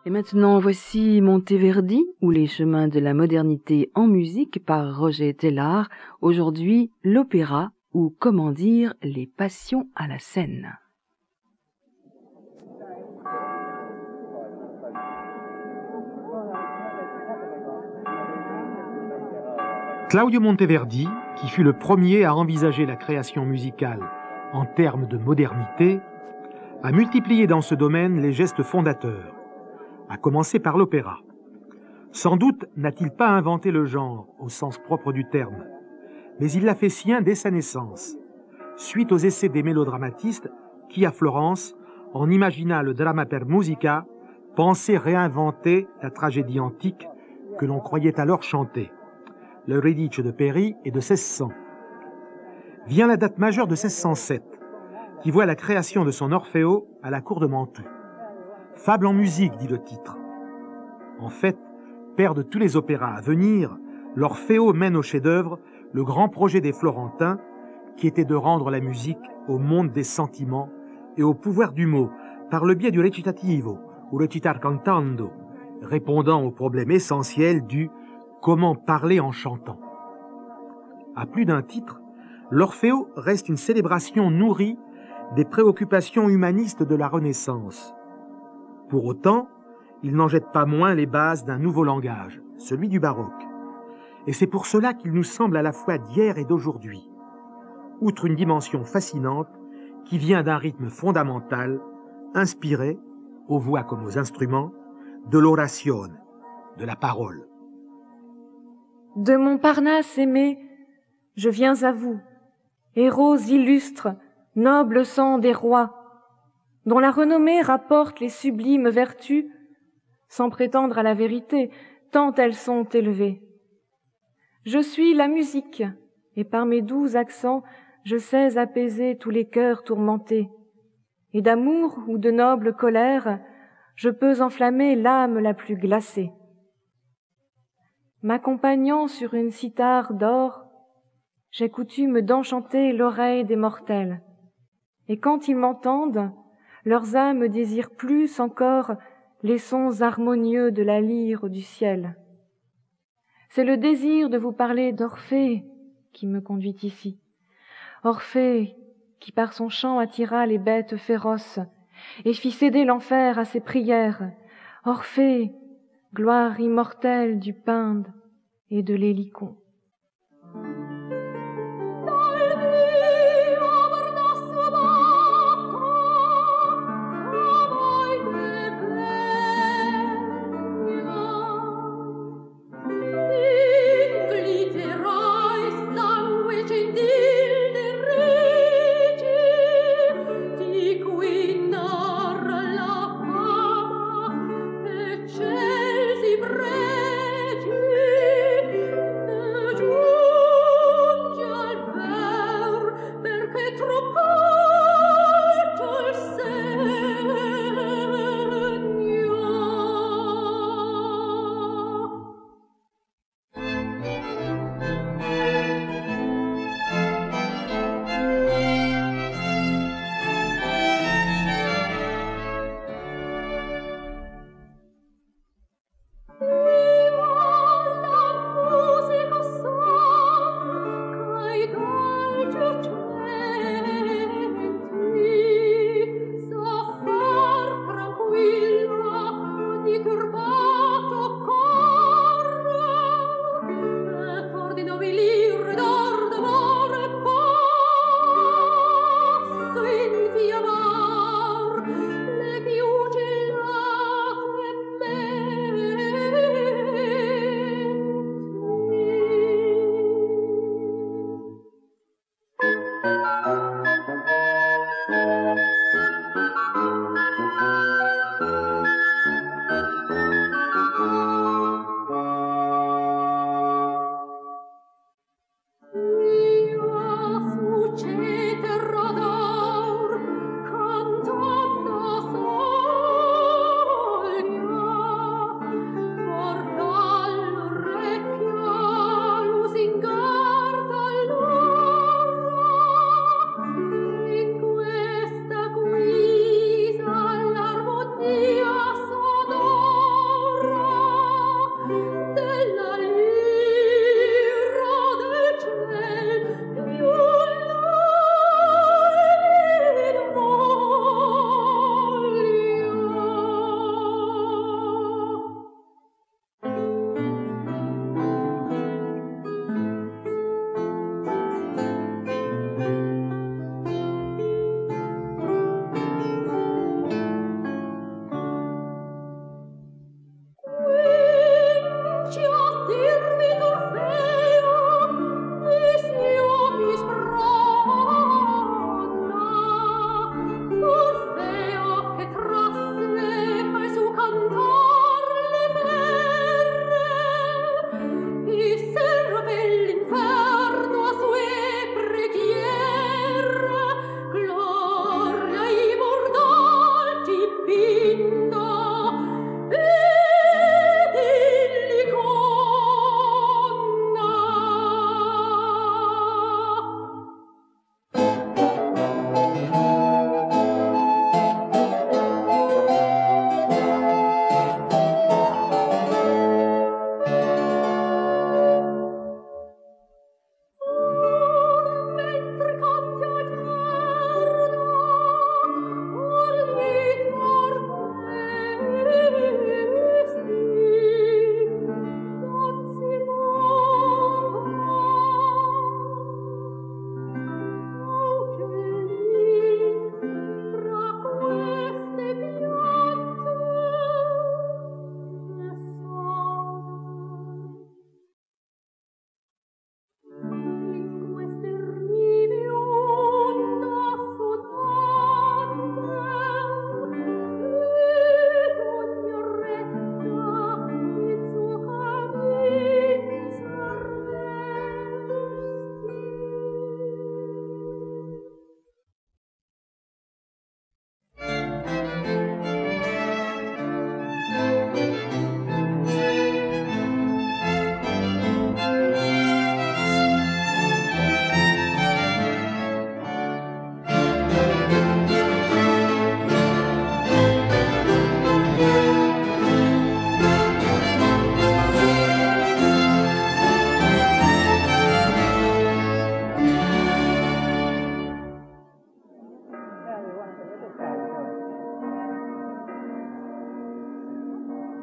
Et maintenant, voici Monteverdi, ou les chemins de la modernité en musique par Roger Tellard. Aujourd'hui, l'opéra, ou comment dire, les passions à la scène. Claudio Monteverdi, qui fut le premier à envisager la création musicale en termes de modernité, a multiplié dans ce domaine les gestes fondateurs, à commencer par l'opéra. Sans doute n'a-t-il pas inventé le genre au sens propre du terme, mais il l'a fait sien dès sa naissance, suite aux essais des mélodramatistes qui, à Florence, en imagina le drama per musica, pensaient réinventer la tragédie antique que l'on croyait alors chanter. L'Euridice de Peri est de 1600. Vient la date majeure de 1607, qui voit la création de son Orfeo à la cour de Mantoue. Fable en musique, dit le titre. En fait, père de tous les opéras à venir, l'Orfeo mène au chef-d'œuvre le grand projet des Florentins, qui était de rendre la musique au monde des sentiments et au pouvoir du mot, par le biais du recitativo, ou recitar cantando, répondant au problème essentiel du « comment parler en chantant ». À plus d'un titre, l'Orfeo reste une célébration nourrie des préoccupations humanistes de la Renaissance. Pour autant, il n'en jette pas moins les bases d'un nouveau langage, celui du baroque. Et c'est pour cela qu'il nous semble à la fois d'hier et d'aujourd'hui, outre une dimension fascinante qui vient d'un rythme fondamental, inspiré, aux voix comme aux instruments, de l'orazione, de la parole. De Montparnasse aimé, je viens à vous, héros illustres, noble sang des rois, dont la renommée rapporte les sublimes vertus, sans prétendre à la vérité, tant elles sont élevées. Je suis la musique, et par mes doux accents, je sais apaiser tous les cœurs tourmentés. Et d'amour ou de noble colère, je peux enflammer l'âme la plus glacée. M'accompagnant sur une cithare d'or, j'ai coutume d'enchanter l'oreille des mortels. Et quand ils m'entendent, leurs âmes désirent plus encore les sons harmonieux de la lyre du ciel. C'est le désir de vous parler d'Orphée qui me conduit ici. Orphée qui par son chant attira les bêtes féroces et fit céder l'enfer à ses prières. Orphée, gloire immortelle du Pinde et de l'Hélicon. Excelsi pregi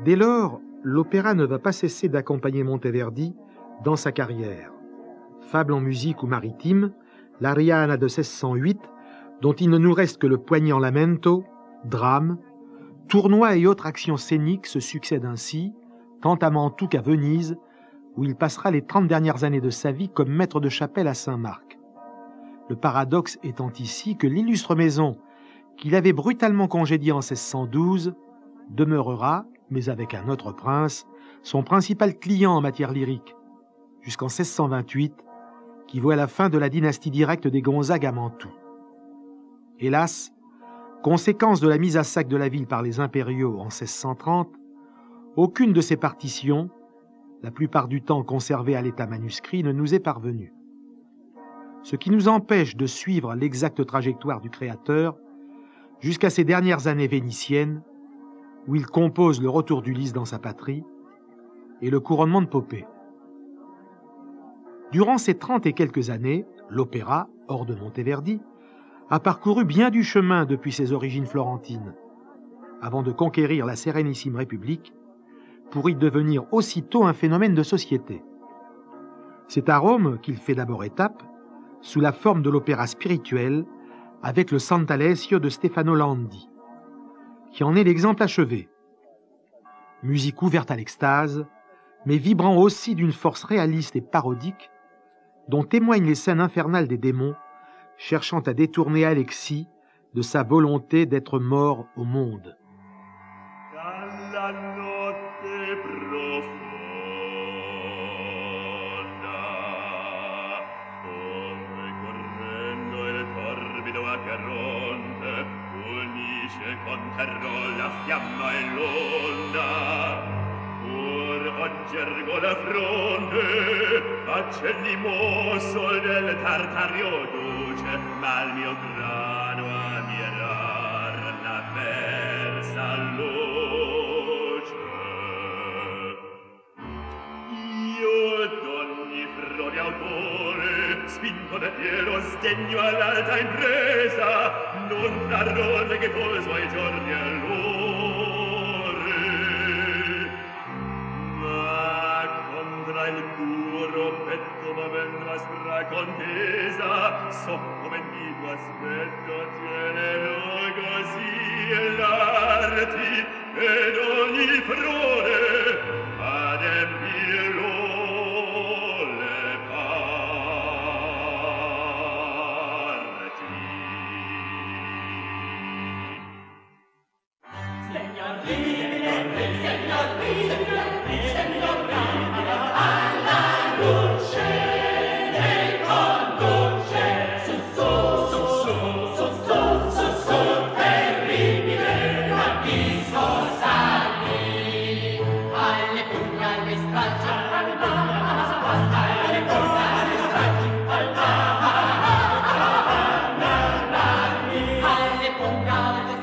Dès lors, l'opéra ne va pas cesser d'accompagner Monteverdi dans sa carrière. Fable en musique ou maritime, l'Ariana de 1608, dont il ne nous reste que le poignant lamento, drame, tournois et autres actions scéniques se succèdent ainsi, tant à Mantoue qu'à Venise, où il passera les 30 dernières années de sa vie comme maître de chapelle à Saint-Marc. Le paradoxe étant ici que l'illustre maison qu'il avait brutalement congédiée en 1612 demeurera, mais avec un autre prince, son principal client en matière lyrique, jusqu'en 1628, qui voit la fin de la dynastie directe des Gonzague à Mantoue. Hélas, conséquence de la mise à sac de la ville par les impériaux en 1630, aucune de ces partitions, la plupart du temps conservées à l'état manuscrit, ne nous est parvenue. Ce qui nous empêche de suivre l'exacte trajectoire du créateur jusqu'à ces dernières années vénitiennes, où il compose le retour d'Ulysse dans sa patrie et le couronnement de Popée. Durant ces 30 et quelques années, l'opéra, hors de Monteverdi, a parcouru bien du chemin depuis ses origines florentines, avant de conquérir la Sérénissime République, pour y devenir aussitôt un phénomène de société. C'est à Rome qu'il fait d'abord étape, sous la forme de l'opéra spirituel, avec le Sant'Alessio de Stefano Landi, qui en est l'exemple achevé. Musique ouverte à l'extase, mais vibrant aussi d'une force réaliste et parodique, dont témoignent les scènes infernales des démons, cherchant à détourner Alexis de sa volonté d'être mort au monde. Gergo la fronte, accendimo sol del Tartario duce, ma il mio grano a mirar la persa luce. Io d'ogni frode autore, spinto da fiero sdegno all'alta impresa, non trarrò che col suoi giorni e l'ore. Contra il duro petto m'aven aspra contesa, so come dico aspetto, tienelo così l'arti, ed ogni frode adempilo le parti. Signor Ridere, Signor Ridere, Signor Ridere, alla luce del conduce, su, terribile, l'abismo salì, alle pugna, alle stracci, alle pugna, alle stracci, alle pugna, alle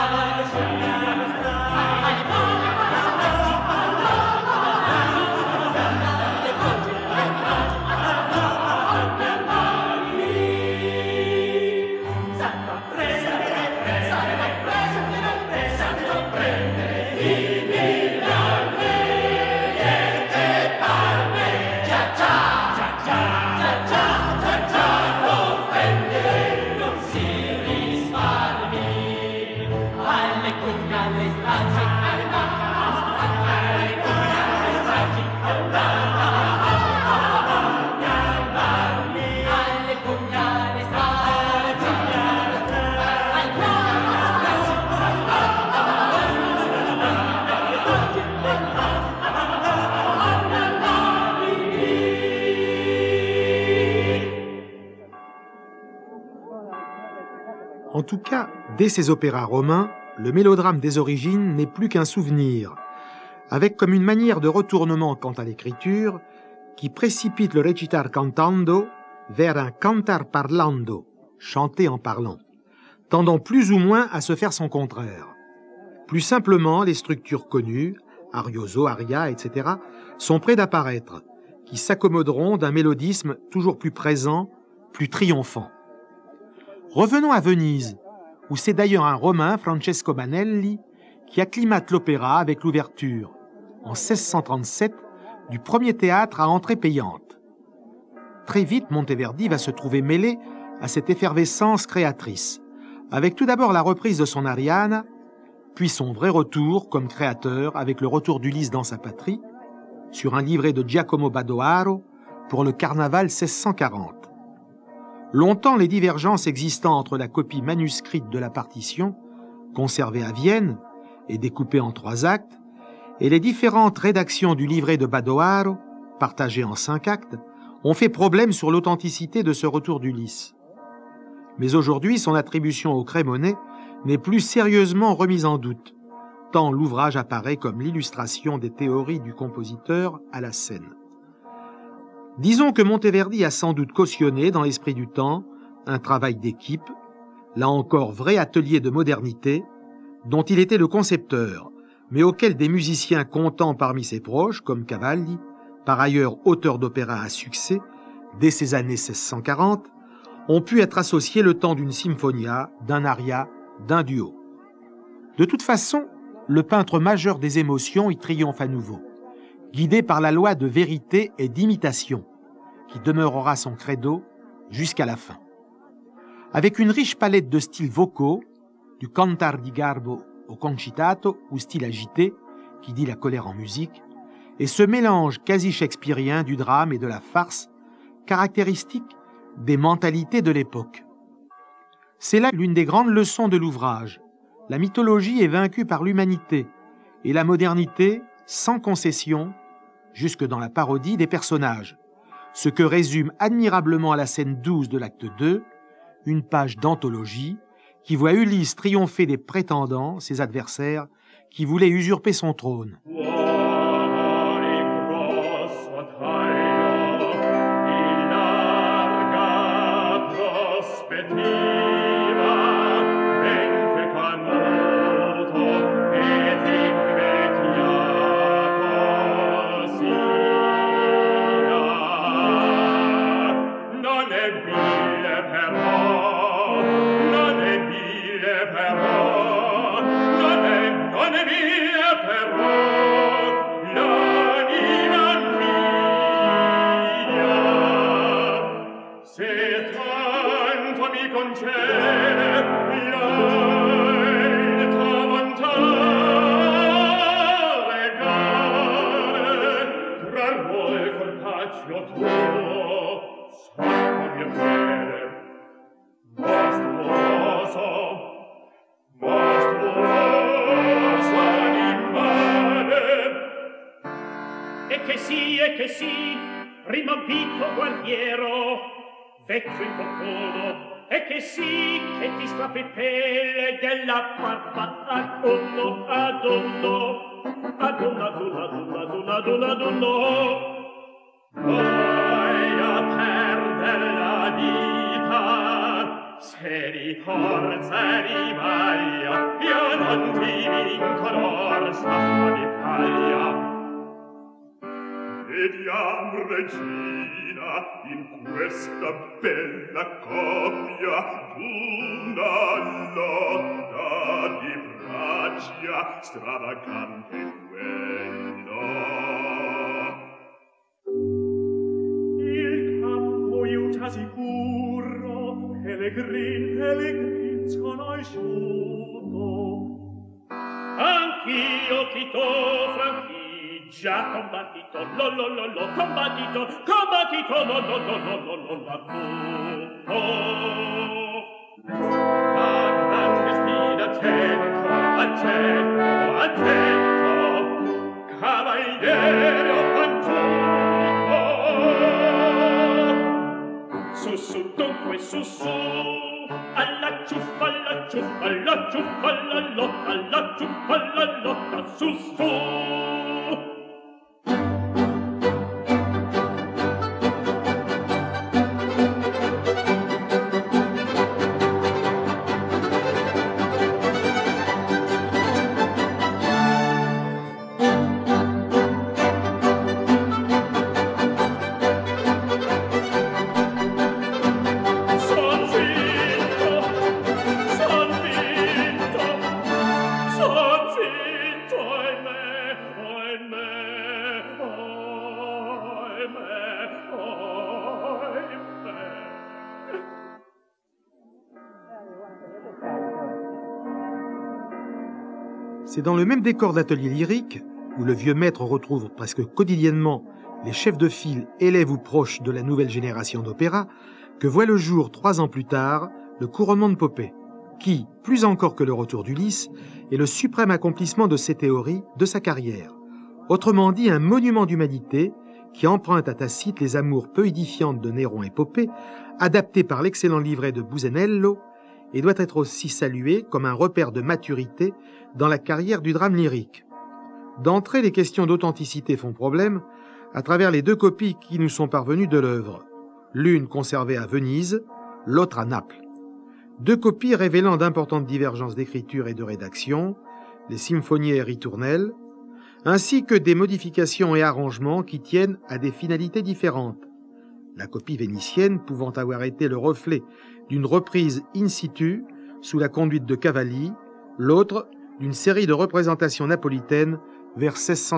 En tout cas, dès ces opéras romains, le mélodrame des origines n'est plus qu'un souvenir, avec comme une manière de retournement quant à l'écriture qui précipite le recitar cantando vers un cantar parlando, chanter en parlant, tendant plus ou moins à se faire son contraire. Plus simplement, les structures connues, arioso, aria, etc., sont près d'apparaître, qui s'accommoderont d'un mélodisme toujours plus présent, plus triomphant. Revenons à Venise, où c'est d'ailleurs un Romain, Francesco Manelli, qui acclimate l'opéra avec l'ouverture, en 1637, du premier théâtre à entrée payante. Très vite, Monteverdi va se trouver mêlé à cette effervescence créatrice, avec tout d'abord la reprise de son Ariane, puis son vrai retour comme créateur avec le retour d'Ulysse dans sa patrie, sur un livret de Giacomo Badoaro pour le Carnaval 1640. Longtemps, les divergences existant entre la copie manuscrite de la partition, conservée à Vienne et découpée en 3 actes, et les différentes rédactions du livret de Badoaro, partagées en 5 actes, ont fait problème sur l'authenticité de ce retour d'Ulysse. Mais aujourd'hui, son attribution au Crémonais n'est plus sérieusement remise en doute, tant l'ouvrage apparaît comme l'illustration des théories du compositeur à la scène. Disons que Monteverdi a sans doute cautionné, dans l'esprit du temps, un travail d'équipe, là encore vrai atelier de modernité, dont il était le concepteur, mais auquel des musiciens comptant parmi ses proches, comme Cavalli, par ailleurs auteur d'opéra à succès, dès ces années 1640, ont pu être associés le temps d'une symphonia, d'un aria, d'un duo. De toute façon, le peintre majeur des émotions y triomphe à nouveau, guidé par la loi de vérité et d'imitation, qui demeurera son credo jusqu'à la fin. Avec une riche palette de styles vocaux, du cantar di garbo au concitato ou style agité, qui dit la colère en musique, et ce mélange quasi shakespearien du drame et de la farce, caractéristique des mentalités de l'époque. C'est là l'une des grandes leçons de l'ouvrage. La mythologie est vaincue par l'humanité, et la modernité, sans concession, jusque dans la parodie des personnages, ce que résume admirablement à la scène 12 de l'acte 2, une page d'anthologie qui voit Ulysse triompher des prétendants, ses adversaires, qui voulaient usurper son trône. E che sì, rimampito guerriero, vecchio in concodo, e che sì, che ti strappi pelle della barba ad onno, ad onno, ad onno, ad onno, ad onno, ad onno, ad onno, ad onno. Vai a perdere la vita, se di forza e di maglia, io non ti vinco l'orsa d'Italia. Vediam, regina, in questa bella coppia d'una lotta di braccia stravagante duello. Il capo aiuta sicuro, pellegrin sconosciuto. Anch'io ti do franchino, già combattito, combattito, combattito, la grande sfida, accetto, cavaliere o fanciullo. Su, dunque, su, alla ciuffa, alla ciuffa, alla ciuffa, alla lotta, su. Son finto, C'est dans le même décor d'atelier lyrique, où le vieux maître retrouve presque quotidiennement les chefs de file, élèves ou proches de la nouvelle génération d'opéra, que voit le jour 3 ans plus tard le couronnement de Popée, qui, plus encore que le retour d'Ulysse, est le suprême accomplissement de ses théories, de sa carrière. Autrement dit, un monument d'humanité qui emprunte à Tacite les amours peu édifiantes de Néron et Popée, adapté par l'excellent livret de Busenello, et doit être aussi salué comme un repère de maturité dans la carrière du drame lyrique. D'entrée, les questions d'authenticité font problème à travers les 2 copies qui nous sont parvenues de l'œuvre, l'une conservée à Venise, l'autre à Naples. 2 copies révélant d'importantes divergences d'écriture et de rédaction, les symphonies et ritournelles, ainsi que des modifications et arrangements qui tiennent à des finalités différentes. La copie vénitienne pouvant avoir été le reflet d'une reprise in situ sous la conduite de Cavalli, l'autre d'une série de représentations napolitaines vers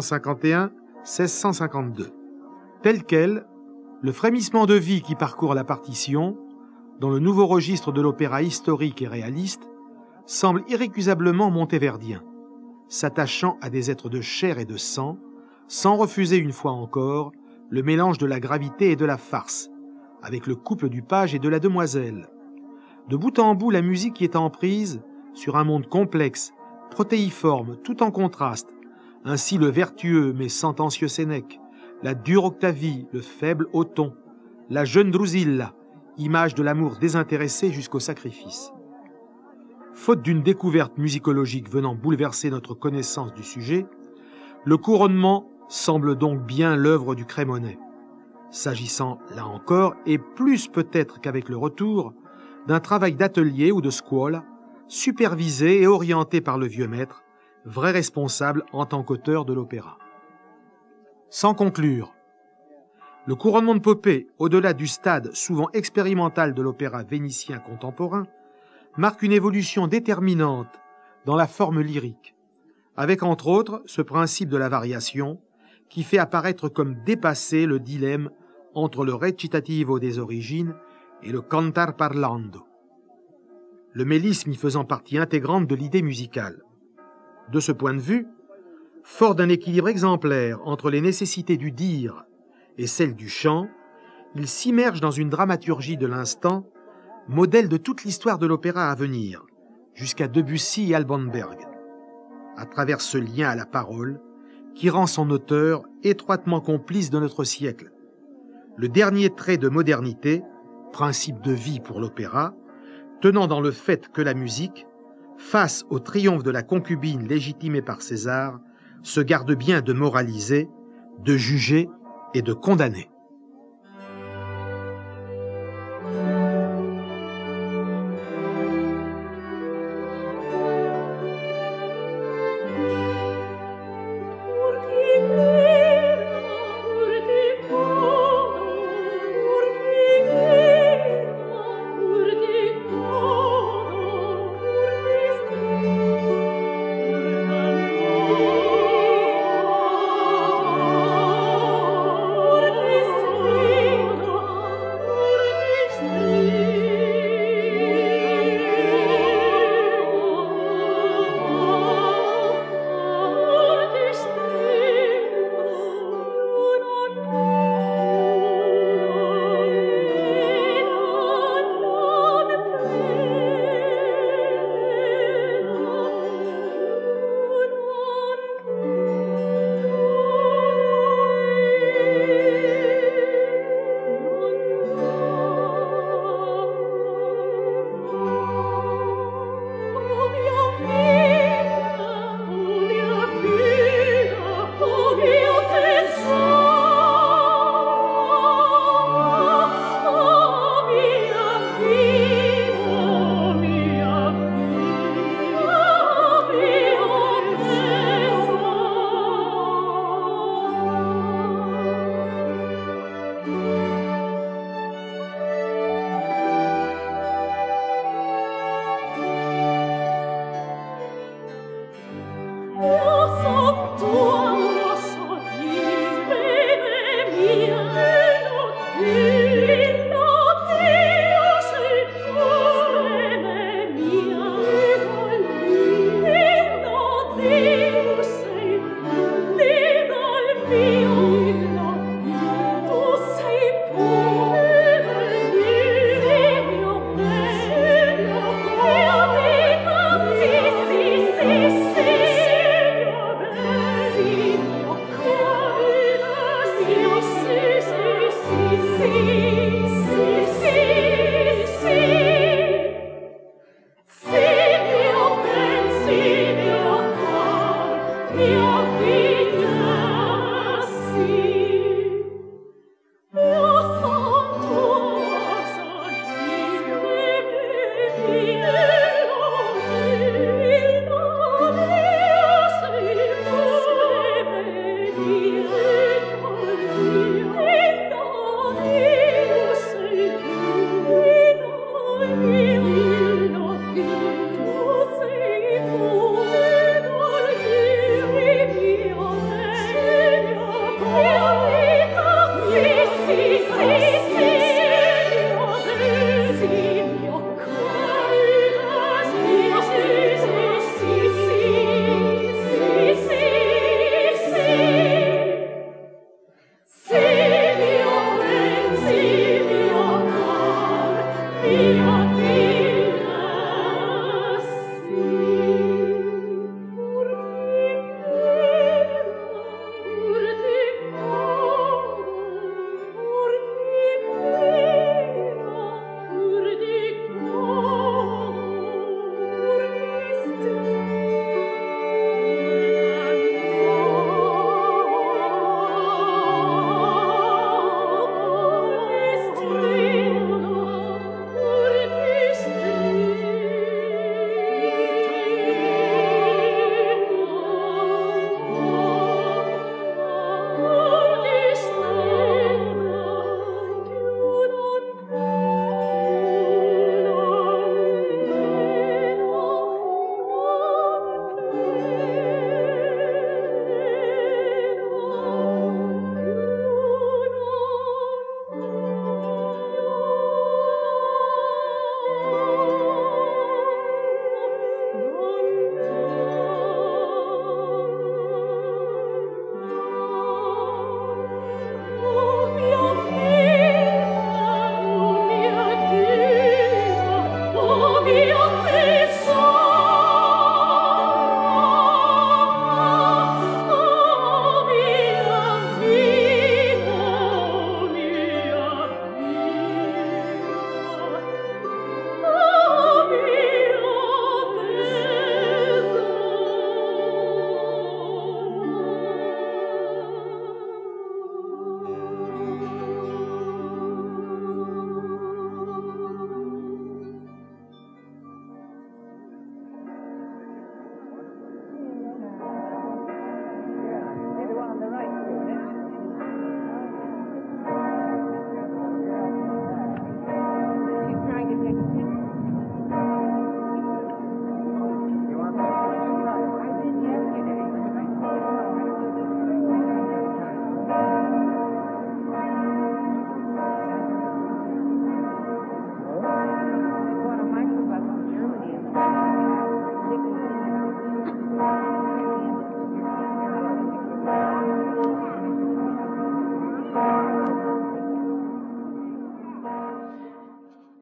1651-1652. Tel quel, le frémissement de vie qui parcourt la partition, dans le nouveau registre de l'opéra historique et réaliste, semble irrécusablement montéverdien, s'attachant à des êtres de chair et de sang, sans refuser une fois encore le mélange de la gravité et de la farce, avec le couple du page et de la demoiselle. De bout en bout, la musique y est en prise sur un monde complexe, protéiforme, tout en contraste, ainsi le vertueux mais sentencieux Sénèque, la dure Octavie, le faible Othon, la jeune Drusilla, image de l'amour désintéressé jusqu'au sacrifice. Faute d'une découverte musicologique venant bouleverser notre connaissance du sujet, le couronnement semble donc bien l'œuvre du Crémonais, s'agissant, là encore, et plus peut-être qu'avec le retour, d'un travail d'atelier ou de scuola, supervisé et orienté par le vieux maître, vrai responsable en tant qu'auteur de l'opéra. Sans conclure, le couronnement de Popée, au-delà du stade souvent expérimental de l'opéra vénitien contemporain, marque une évolution déterminante dans la forme lyrique, avec entre autres ce principe de la variation qui fait apparaître comme dépassé le dilemme entre le recitativo des origines et le cantar parlando, le mélisme y faisant partie intégrante de l'idée musicale. De ce point de vue, fort d'un équilibre exemplaire entre les nécessités du dire et celles du chant, il s'immerge dans une dramaturgie de l'instant, modèle de toute l'histoire de l'opéra à venir, jusqu'à Debussy et Alban Berg, à travers ce lien à la parole qui rend son auteur étroitement complice de notre siècle. Le dernier trait de modernité, principe de vie pour l'opéra, tenant dans le fait que la musique, face au triomphe de la concubine légitimée par César, se garde bien de moraliser, de juger et de condamner. Thank you. Dio